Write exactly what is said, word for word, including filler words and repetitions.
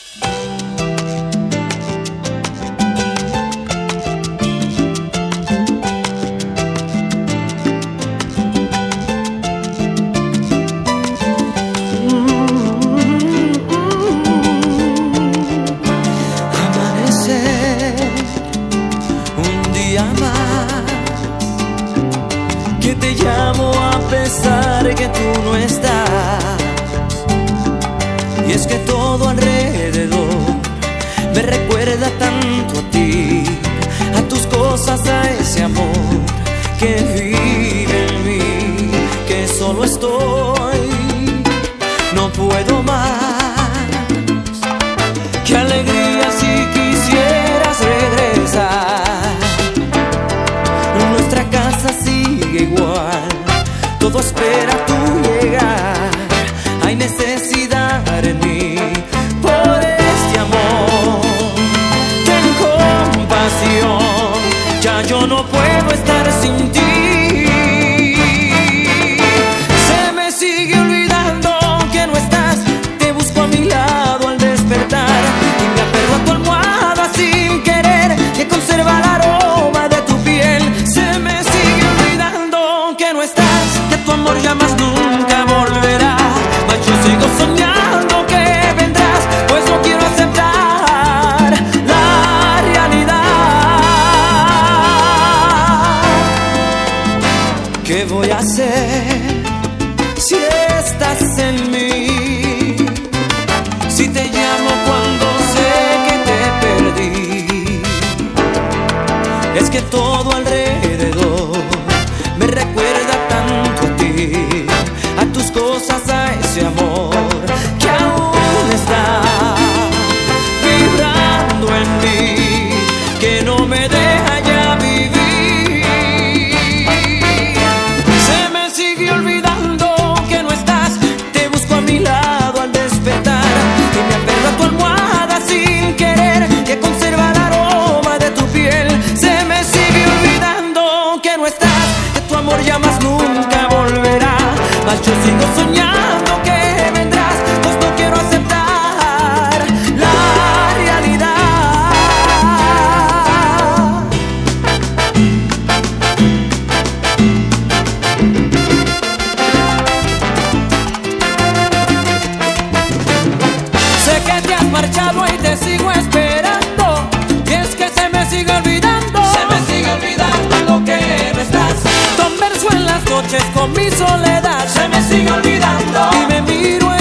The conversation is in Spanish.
Que te llamo a pesar que tú no estás. Y es que todo alrededor me recuerda tanto a ti, a tus cosas, a ese amor que vive en mí, que solo estoy, no puedo más. Qué alegría si quisieras regresar. Nuestra casa sigue igual, todo espera tu llegar. Hay necesidad en mí por este amor. Ten compasión, ya yo no puedo estar sin ti. Se me sigue olvidando que no estás. Te busco a mi lado al despertar y me aferro a tu almohada sin querer, que conserva el aroma de tu piel. Se me sigue olvidando que no estás, que tu amor ya más nunca volverá. Mas yo sigo soñando que vendrás, pues no quiero aceptar la realidad. ¿Qué voy a hacer si estás en mí? Si te llamo cuando sé que te perdí. Es que todo alrededor me recuerda tanto a ti, a tus cosas, a ese amor que aún está vibrando en mí, que no me deja ya vivir. Se me sigue olvidando que no estás. Te busco a mi lado al despertar y me aferro a tu almohada sin querer, que conserva el aroma de tu piel. Se me sigue olvidando que no estás, que tu amor ya más nunca volverá. Mas yo sigo soñando que vendrás, pues no quiero aceptar la realidad. Sé que te has marchado y te sigo esperando, y es que se me sigue olvidando, se me sigue olvidando lo que no estás. Converso en las noches con mi soledad, se me sigue olvidando y me miro